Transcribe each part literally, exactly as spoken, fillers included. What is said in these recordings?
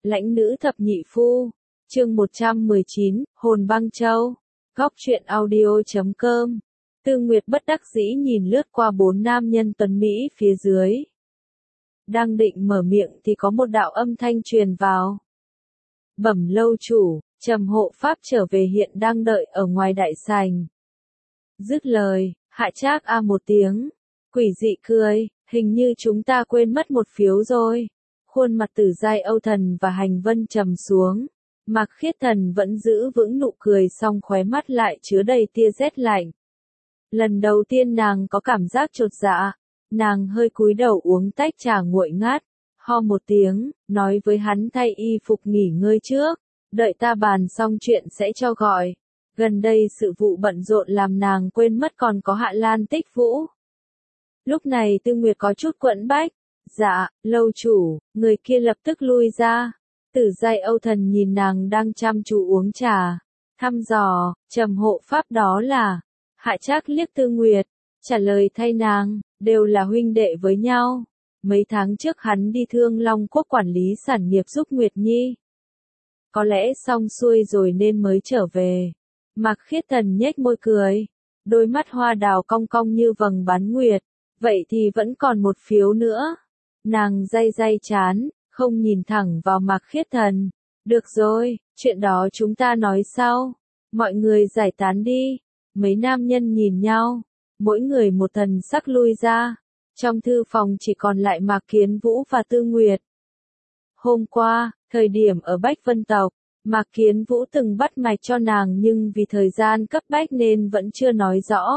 Lãnh nữ thập nhị phu. Chương một trăm mười chín, Hồn Băng Châu. Góc truyện audio chấm com. Tư Nguyệt bất đắc dĩ nhìn lướt qua bốn nam nhân tuấn Mỹ phía dưới. Đang định mở miệng thì có một đạo âm thanh truyền vào. Bẩm lâu chủ, Trầm hộ pháp trở về hiện đang đợi ở ngoài đại sảnh. Dứt lời, Hạ Trác a một tiếng, quỷ dị cười, hình như chúng ta quên mất một phiếu rồi. Khuôn mặt Tử Giai Âu Thần và Hành Vân trầm xuống. Mạc Khiết Thần vẫn giữ vững nụ cười song khóe mắt lại chứa đầy tia rét lạnh. Lần đầu tiên nàng có cảm giác chột dạ, nàng hơi cúi đầu uống tách trà nguội ngát, ho một tiếng, nói với hắn thay y phục nghỉ ngơi trước, đợi ta bàn xong chuyện sẽ cho gọi. Gần đây sự vụ bận rộn làm nàng quên mất còn có Hạ Lan Tích Vũ. Lúc này Tư Nguyệt có chút quẫn bách. Dạ, lâu chủ, người kia lập tức lui ra. Tử Giai Âu Thần nhìn nàng đang chăm chú uống trà, thăm dò, Trầm hộ pháp đó là. Hạ Trác liếc Tư Nguyệt, trả lời thay nàng, đều là huynh đệ với nhau. Mấy tháng trước hắn đi Thương Long Quốc quản lý sản nghiệp giúp Nguyệt Nhi. Có lẽ xong xuôi rồi nên mới trở về. Mạc Khiết Thần nhếch môi cười, đôi mắt hoa đào cong cong như vầng bán nguyệt. Vậy thì vẫn còn một phiếu nữa. Nàng day day chán, không nhìn thẳng vào Mạc Khiết Thần. Được rồi, chuyện đó chúng ta nói sau. Mọi người giải tán đi. Mấy nam nhân nhìn nhau, mỗi người một thần sắc lui ra. Trong thư phòng chỉ còn lại Mạc Kiến Vũ và Tư Nguyệt. Hôm qua, thời điểm ở Bách Vân tộc, Mạc Kiến Vũ từng bắt mạch cho nàng nhưng vì thời gian cấp bách nên vẫn chưa nói rõ.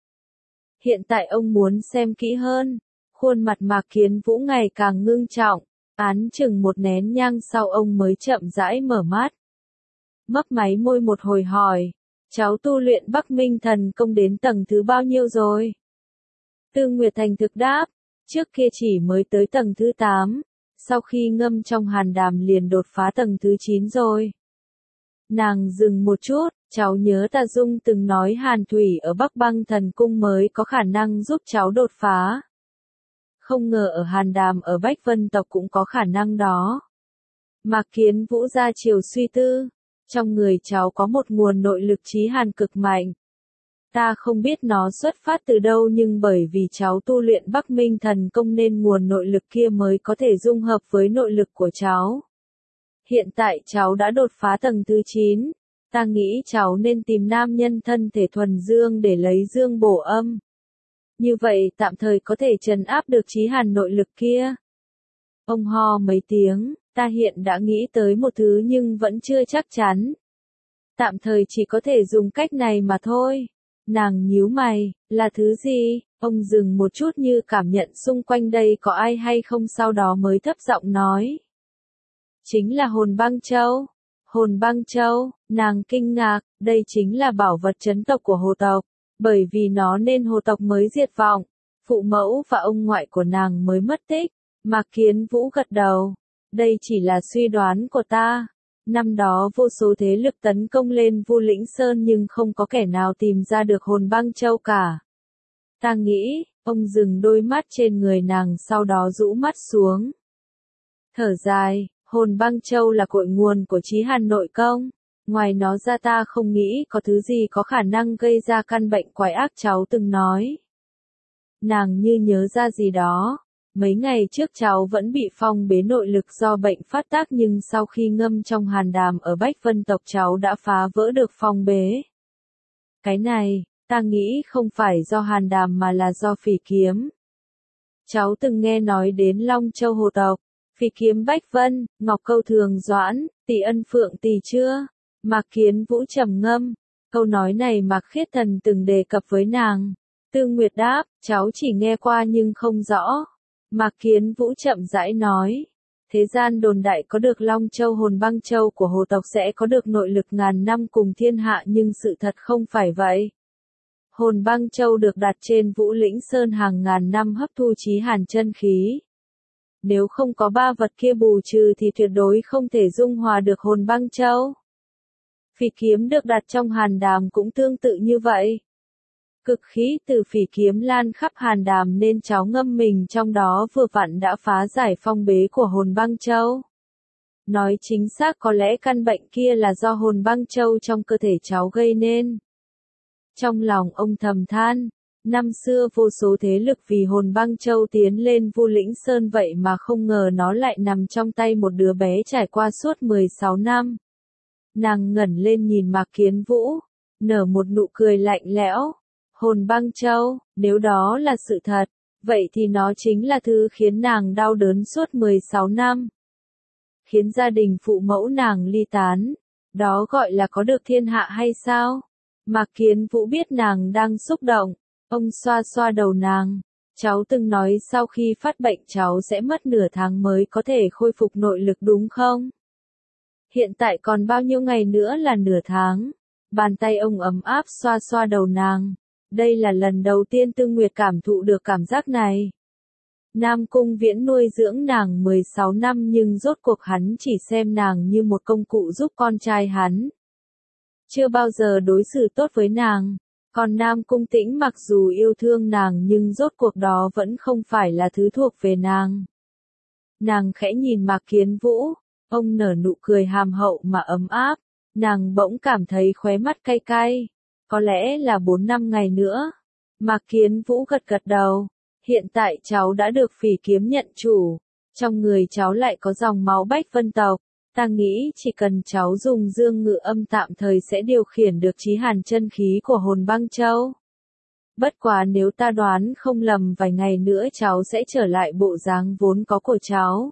Hiện tại ông muốn xem kỹ hơn. Khuôn mặt Mạc Kiến Vũ ngày càng ngưng trọng, án chừng một nén nhang sau ông mới chậm rãi mở mắt. Mấp máy môi một hồi hỏi, cháu tu luyện Bắc Minh Thần Công đến tầng thứ bao nhiêu rồi? Tư Nguyệt thành thực đáp, trước kia chỉ mới tới tầng thứ tám, sau khi ngâm trong hàn đàm liền đột phá tầng thứ chín rồi. Nàng dừng một chút, cháu nhớ Tà Dung từng nói Hàn Thủy ở Bắc Băng Thần Cung mới có khả năng giúp cháu đột phá. Không ngờ ở Hàn Đàm ở Bách Vân tộc cũng có khả năng đó. Mạc Kiến Vũ ra chiều suy tư, trong người cháu có một nguồn nội lực chí hàn cực mạnh. Ta không biết nó xuất phát từ đâu nhưng bởi vì cháu tu luyện Bắc Minh Thần Công nên nguồn nội lực kia mới có thể dung hợp với nội lực của cháu. Hiện tại cháu đã đột phá tầng thứ chín, ta nghĩ cháu nên tìm nam nhân thân thể thuần dương để lấy dương bổ âm. Như vậy tạm thời có thể trấn áp được chí hàn nội lực kia. Ông ho mấy tiếng, ta hiện đã nghĩ tới một thứ nhưng vẫn chưa chắc chắn. Tạm thời chỉ có thể dùng cách này mà thôi. Nàng nhíu mày, là thứ gì? Ông dừng một chút như cảm nhận xung quanh đây có ai hay không sau đó mới thấp giọng nói. Chính là Hồn Băng Châu. Hồn Băng Châu, nàng kinh ngạc, đây chính là bảo vật trấn tộc của hồ tộc. Bởi vì nó nên hồ tộc mới diệt vong, phụ mẫu và ông ngoại của nàng mới mất tích. Mạc Kiến Vũ gật đầu, đây chỉ là suy đoán của ta. Năm đó vô số thế lực tấn công lên Vu Lĩnh Sơn nhưng không có kẻ nào tìm ra được Hồn Băng Châu cả. Ta nghĩ, ông dừng đôi mắt trên người nàng sau đó rũ mắt xuống. Thở dài, Hồn Băng Châu là cội nguồn của chí hàn nội công. Ngoài nó ra ta không nghĩ có thứ gì có khả năng gây ra căn bệnh quái ác cháu từng nói. Nàng như nhớ ra gì đó. Mấy ngày trước cháu vẫn bị phong bế nội lực do bệnh phát tác nhưng sau khi ngâm trong hàn đàm ở Bách Vân tộc cháu đã phá vỡ được phong bế. Cái này, ta nghĩ không phải do hàn đàm mà là do phỉ kiếm. Cháu từng nghe nói đến Long Châu hồ tộc, phỉ kiếm Bách Vân, Ngọc Câu Thường Doãn, Tỷ Ân Phượng Tỷ chưa? Mạc Kiến Vũ trầm ngâm, câu nói này Mạc Khiết Thần từng đề cập với nàng. Tư Nguyệt đáp, cháu chỉ nghe qua nhưng không rõ. Mạc Kiến Vũ chậm rãi nói, thế gian đồn đại có được Long Châu Hồn Băng Châu của hồ tộc sẽ có được nội lực ngàn năm cùng thiên hạ nhưng sự thật không phải vậy. Hồn Băng Châu được đặt trên Vũ Lĩnh Sơn hàng ngàn năm hấp thu chí hàn chân khí. Nếu không có ba vật kia bù trừ thì tuyệt đối không thể dung hòa được Hồn Băng Châu. Phỉ kiếm được đặt trong hàn đàm cũng tương tự như vậy. Cực khí từ phỉ kiếm lan khắp hàn đàm nên cháu ngâm mình trong đó vừa vặn đã phá giải phong bế của Hồn Băng Châu. Nói chính xác có lẽ căn bệnh kia là do hồn băng châu trong cơ thể cháu gây nên. Trong lòng ông thầm than, năm xưa vô số thế lực vì hồn băng châu tiến lên Vu Lĩnh Sơn vậy mà không ngờ nó lại nằm trong tay một đứa bé trải qua suốt mười sáu năm. Nàng ngẩng lên nhìn Mạc Kiến Vũ, nở một nụ cười lạnh lẽo. Hồn băng châu, nếu đó là sự thật, vậy thì nó chính là thứ khiến nàng đau đớn suốt mười sáu năm. Khiến gia đình phụ mẫu nàng ly tán. Đó gọi là có được thiên hạ hay sao? Mạc Kiến Vũ biết nàng đang xúc động. Ông xoa xoa đầu nàng. Cháu từng nói sau khi phát bệnh cháu sẽ mất nửa tháng mới có thể khôi phục nội lực đúng không? Hiện tại còn bao nhiêu ngày nữa là nửa tháng? Bàn tay ông ấm áp xoa xoa đầu nàng. Đây là lần đầu tiên Tư Nguyệt cảm thụ được cảm giác này. Nam Cung Viễn nuôi dưỡng nàng mười sáu năm nhưng rốt cuộc hắn chỉ xem nàng như một công cụ giúp con trai hắn. Chưa bao giờ đối xử tốt với nàng. Còn Nam Cung Tĩnh mặc dù yêu thương nàng nhưng rốt cuộc đó vẫn không phải là thứ thuộc về nàng. Nàng khẽ nhìn Mạc Kiến Vũ, ông nở nụ cười hàm hậu mà ấm áp, nàng bỗng cảm thấy khóe mắt cay cay. Có lẽ là bốn năm ngày nữa. Mạc Kiến Vũ gật gật đầu. Hiện tại cháu đã được Phỉ Kiếm nhận chủ. Trong người cháu lại có dòng máu Bách Vân tộc. Ta nghĩ chỉ cần cháu dùng dương ngự âm tạm thời sẽ điều khiển được chí hàn chân khí của hồn băng châu. Bất quá nếu ta đoán không lầm vài ngày nữa cháu sẽ trở lại bộ dáng vốn có của cháu.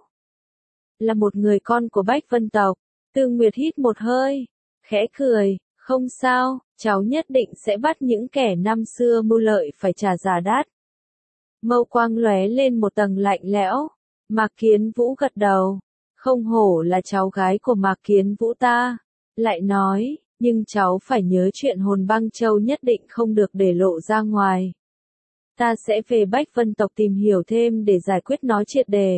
Là một người con của Bách Vân tộc. Tư Nguyệt hít một hơi, khẽ cười, không sao, cháu nhất định sẽ bắt những kẻ năm xưa mưu lợi phải trả giá đắt. Mâu quang lóe lên một tầng lạnh lẽo. Mạc Kiến Vũ gật đầu. Không hổ là cháu gái của Mạc Kiến Vũ ta. Lại nói, nhưng cháu phải nhớ chuyện hồn băng châu nhất định không được để lộ ra ngoài. Ta sẽ về Bách Vân tộc tìm hiểu thêm để giải quyết nó triệt đề.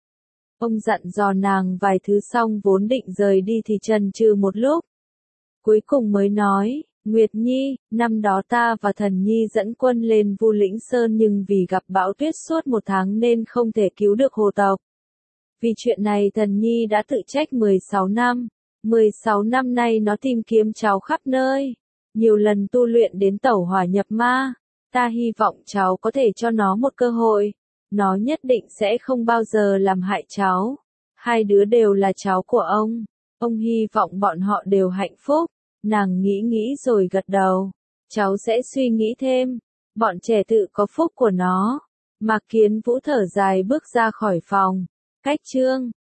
Ông dặn dò nàng vài thứ xong vốn định rời đi thì chần chừ một lúc. Cuối cùng mới nói, Nguyệt Nhi, năm đó ta và Thần Nhi dẫn quân lên Vu Lĩnh Sơn nhưng vì gặp bão tuyết suốt một tháng nên không thể cứu được hồ tộc. Vì chuyện này Thần Nhi đã tự trách mười sáu năm. mười sáu năm nay nó tìm kiếm cháu khắp nơi. Nhiều lần tu luyện đến tẩu hỏa nhập ma. Ta hy vọng cháu có thể cho nó một cơ hội. Nó nhất định sẽ không bao giờ làm hại cháu. Hai đứa đều là cháu của ông. Ông hy vọng bọn họ đều hạnh phúc. Nàng nghĩ nghĩ rồi gật đầu. Cháu sẽ suy nghĩ thêm. Bọn trẻ tự có phúc của nó. Mạc Kiến Vũ thở dài bước ra khỏi phòng. Cách chương